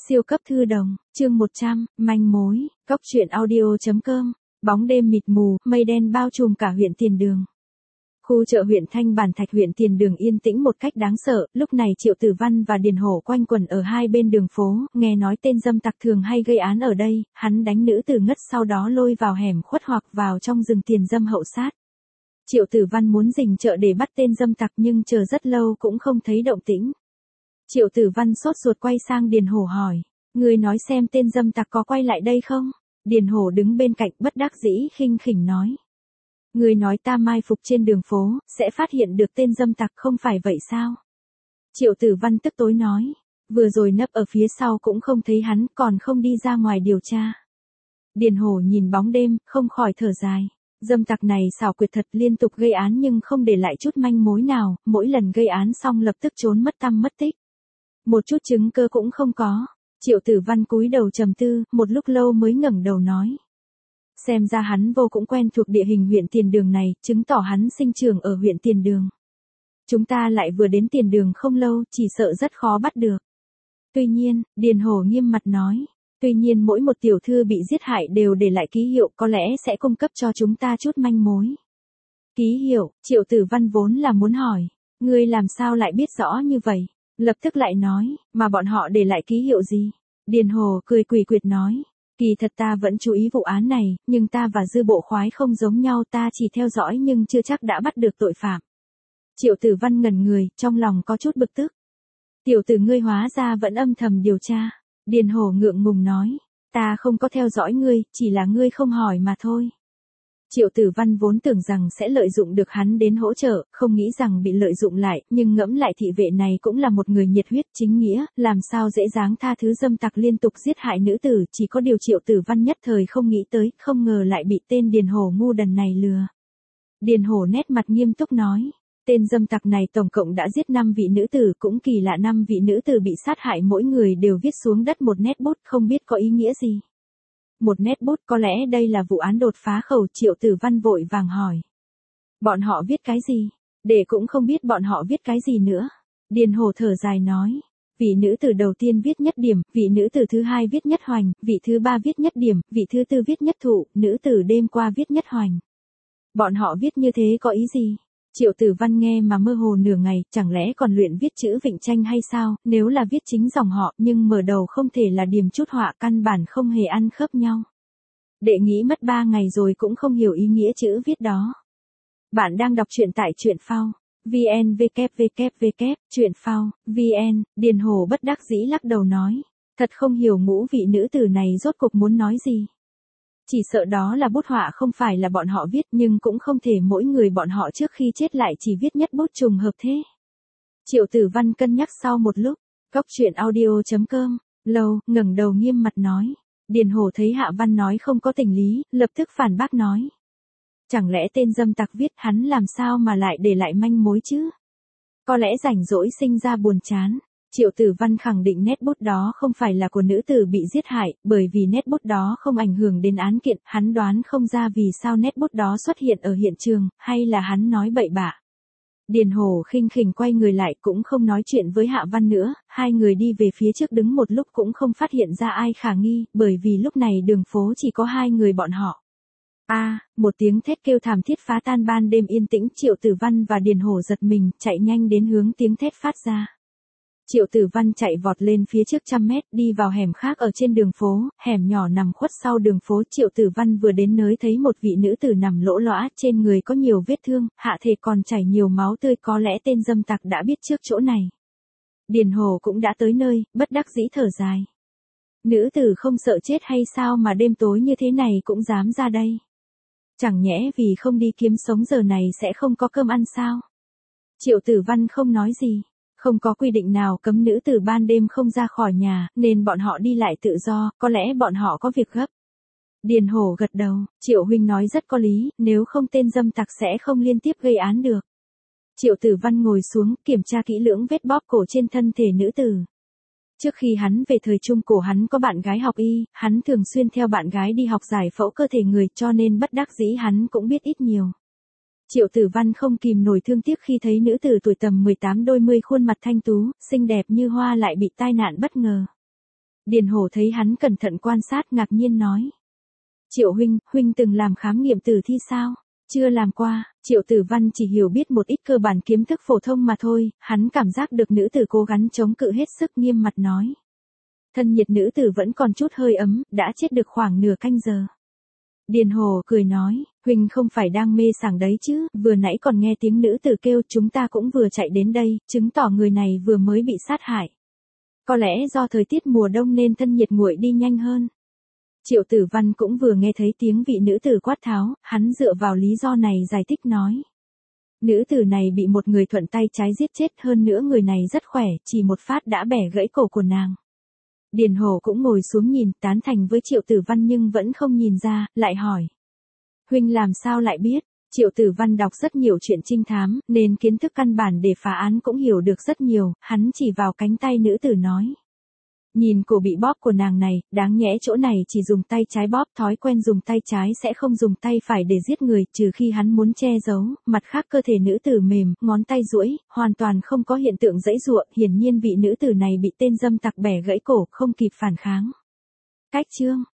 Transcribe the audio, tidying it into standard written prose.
Siêu cấp thư đồng, chương 100, manh mối, Cóc truyện audio.com, bóng đêm mịt mù, mây đen bao trùm cả huyện Tiền Đường. Khu chợ huyện Thanh Bản Thạch huyện Tiền Đường yên tĩnh một cách đáng sợ, lúc này Triệu Tử Văn và Điền Hổ quanh quẩn ở hai bên đường phố, nghe nói tên dâm tặc thường hay gây án ở đây, hắn đánh nữ tử ngất sau đó lôi vào hẻm khuất hoặc vào trong rừng tiền dâm hậu sát. Triệu Tử Văn muốn rình chợ để bắt tên dâm tặc nhưng chờ rất lâu cũng không thấy động tĩnh. Triệu Tử Văn sốt ruột quay sang Điền Hổ hỏi, ngươi nói xem tên dâm tặc có quay lại đây không? Điền Hổ đứng bên cạnh bất đắc dĩ khinh khỉnh nói. Ngươi nói ta mai phục trên đường phố, sẽ phát hiện được tên dâm tặc không phải vậy sao? Triệu Tử Văn tức tối nói, vừa rồi nấp ở phía sau cũng không thấy hắn còn không đi ra ngoài điều tra. Điền Hổ nhìn bóng đêm, không khỏi thở dài. Dâm tặc này xảo quyệt thật, liên tục gây án nhưng không để lại chút manh mối nào, mỗi lần gây án xong lập tức trốn mất tăm mất tích. Một chút chứng cơ cũng không có. Triệu Tử Văn cúi đầu trầm tư, một lúc lâu mới ngẩng đầu nói. Xem ra hắn vô cũng quen thuộc địa hình huyện Tiền Đường này, chứng tỏ hắn sinh trưởng ở huyện Tiền Đường. Chúng ta lại vừa đến Tiền Đường không lâu, chỉ sợ rất khó bắt được. Tuy nhiên, Điền Hổ nghiêm mặt nói. Tuy nhiên mỗi một tiểu thư bị giết hại đều để lại ký hiệu, có lẽ sẽ cung cấp cho chúng ta chút manh mối. Ký hiệu, Triệu Tử Văn vốn là muốn hỏi. Ngươi làm sao lại biết rõ như vậy? Lập tức lại nói, mà bọn họ để lại ký hiệu gì? Điền Hổ cười quỷ quyệt nói, kỳ thật ta vẫn chú ý vụ án này, nhưng ta và Dư Bộ Khoái không giống nhau, ta chỉ theo dõi nhưng chưa chắc đã bắt được tội phạm. Triệu Tử Văn ngẩn người, trong lòng có chút bực tức. Tiểu tử ngươi hóa ra vẫn âm thầm điều tra. Điền Hổ ngượng ngùng nói, ta không có theo dõi ngươi, chỉ là ngươi không hỏi mà thôi. Triệu Tử Văn vốn tưởng rằng sẽ lợi dụng được hắn đến hỗ trợ, không nghĩ rằng bị lợi dụng lại, nhưng ngẫm lại thị vệ này cũng là một người nhiệt huyết chính nghĩa, làm sao dễ dàng tha thứ dâm tặc liên tục giết hại nữ tử, chỉ có điều Triệu Tử Văn nhất thời không nghĩ tới, không ngờ lại bị tên Điền Hổ ngu đần này lừa. Điền Hổ nét mặt nghiêm túc nói, tên dâm tặc này tổng cộng đã giết 5 vị nữ tử, cũng kỳ lạ 5 vị nữ tử bị sát hại mỗi người đều viết xuống đất một nét bút, không biết có ý nghĩa gì. Một nét bút, có lẽ đây là vụ án đột phá khẩu. Triệu Tử Văn vội vàng hỏi. Bọn họ viết cái gì? Để cũng không biết bọn họ viết cái gì nữa. Điền Hổ thở dài nói. Vị nữ tử đầu tiên viết nhất điểm, vị nữ tử thứ hai viết nhất hoành, vị thứ ba viết nhất điểm, vị thứ tư viết nhất thụ, nữ tử đêm qua viết nhất hoành. Bọn họ viết như thế có ý gì? Triệu Tử Văn nghe mà mơ hồ nửa ngày, chẳng lẽ còn luyện viết chữ vịnh tranh hay sao? Nếu là viết chính dòng họ, nhưng mở đầu không thể là điểm chút họa, căn bản không hề ăn khớp nhau. Đệ nghĩ mất 3 ngày rồi cũng không hiểu ý nghĩa chữ viết đó. Bạn đang đọc truyện tại truyện phao. VN www. Truyện phao, VN, Điền Hổ bất đắc dĩ lắc đầu nói. Thật không hiểu ngũ vị nữ tử này rốt cuộc muốn nói gì. Chỉ sợ đó là bút họa không phải là bọn họ viết, nhưng cũng không thể mỗi người bọn họ trước khi chết lại chỉ viết nhất bút trùng hợp thế. Triệu Tử Văn cân nhắc sau một lúc, Cóc truyện audio.com, lâu, ngẩng đầu nghiêm mặt nói. Điền Hổ thấy Hạ Văn nói không có tình lý, lập tức phản bác nói. Chẳng lẽ tên dâm tặc viết, hắn làm sao mà lại để lại manh mối chứ? Có lẽ rảnh rỗi sinh ra buồn chán. Triệu Tử Văn khẳng định nét bút đó không phải là của nữ tử bị giết hại, bởi vì nét bút đó không ảnh hưởng đến án kiện, hắn đoán không ra vì sao nét bút đó xuất hiện ở hiện trường, hay là hắn nói bậy bạ. Điền Hổ khinh khỉnh quay người lại cũng không nói chuyện với Hạ Văn nữa, hai người đi về phía trước đứng một lúc cũng không phát hiện ra ai khả nghi, bởi vì lúc này đường phố chỉ có hai người bọn họ. Một tiếng thét kêu thảm thiết phá tan ban đêm yên tĩnh. Triệu Tử Văn và Điền Hổ giật mình, chạy nhanh đến hướng tiếng thét phát ra. Triệu Tử Văn chạy vọt lên phía trước 100 mét, đi vào hẻm khác ở trên đường phố, hẻm nhỏ nằm khuất sau đường phố. Triệu Tử Văn vừa đến nơi thấy một vị nữ tử nằm lỗ lõa, trên người có nhiều vết thương, hạ thể còn chảy nhiều máu tươi, có lẽ tên dâm tặc đã biết trước chỗ này. Điền Hổ cũng đã tới nơi, bất đắc dĩ thở dài. Nữ tử không sợ chết hay sao mà đêm tối như thế này cũng dám ra đây? Chẳng nhẽ vì không đi kiếm sống giờ này sẽ không có cơm ăn sao? Triệu Tử Văn không nói gì. Không có quy định nào cấm nữ tử ban đêm không ra khỏi nhà, nên bọn họ đi lại tự do, có lẽ bọn họ có việc gấp. Điền Hổ gật đầu, Triệu huynh nói rất có lý, nếu không tên dâm tặc sẽ không liên tiếp gây án được. Triệu Tử Văn ngồi xuống, kiểm tra kỹ lưỡng vết bóp cổ trên thân thể nữ tử. Trước khi hắn về thời trung cổ hắn có bạn gái học y, hắn thường xuyên theo bạn gái đi học giải phẫu cơ thể người, cho nên bất đắc dĩ hắn cũng biết ít nhiều. Triệu Tử Văn không kìm nổi thương tiếc khi thấy nữ tử tuổi tầm 18 đôi mươi khuôn mặt thanh tú, xinh đẹp như hoa lại bị tai nạn bất ngờ. Điền Hổ thấy hắn cẩn thận quan sát ngạc nhiên nói. Triệu huynh từng làm khám nghiệm tử thi sao? Chưa làm qua, Triệu Tử Văn chỉ hiểu biết một ít cơ bản kiến thức phổ thông mà thôi, hắn cảm giác được nữ tử cố gắng chống cự hết sức nghiêm mặt nói. Thân nhiệt nữ tử vẫn còn chút hơi ấm, đã chết được khoảng nửa canh giờ. Điền Hồ cười nói, huynh không phải đang mê sảng đấy chứ, vừa nãy còn nghe tiếng nữ tử kêu chúng ta cũng vừa chạy đến đây, chứng tỏ người này vừa mới bị sát hại. Có lẽ do thời tiết mùa đông nên thân nhiệt nguội đi nhanh hơn. Triệu Tử Văn cũng vừa nghe thấy tiếng vị nữ tử quát tháo, hắn dựa vào lý do này giải thích nói. Nữ tử này bị một người thuận tay trái giết chết, hơn nữa người này rất khỏe, chỉ một phát đã bẻ gãy cổ của nàng. Điền Hổ cũng ngồi xuống nhìn, tán thành với Triệu Tử Văn nhưng vẫn không nhìn ra, lại hỏi. Huynh làm sao lại biết? Triệu Tử Văn đọc rất nhiều chuyện trinh thám, nên kiến thức căn bản để phá án cũng hiểu được rất nhiều, hắn chỉ vào cánh tay nữ tử nói. Nhìn cổ bị bóp của nàng này, đáng nhẽ chỗ này chỉ dùng tay trái bóp, thói quen dùng tay trái sẽ không dùng tay phải để giết người, trừ khi hắn muốn che giấu, mặt khác cơ thể nữ tử mềm, ngón tay duỗi, hoàn toàn không có hiện tượng giãy giụa, hiển nhiên vị nữ tử này bị tên dâm tặc bẻ gãy cổ, không kịp phản kháng. Cách chương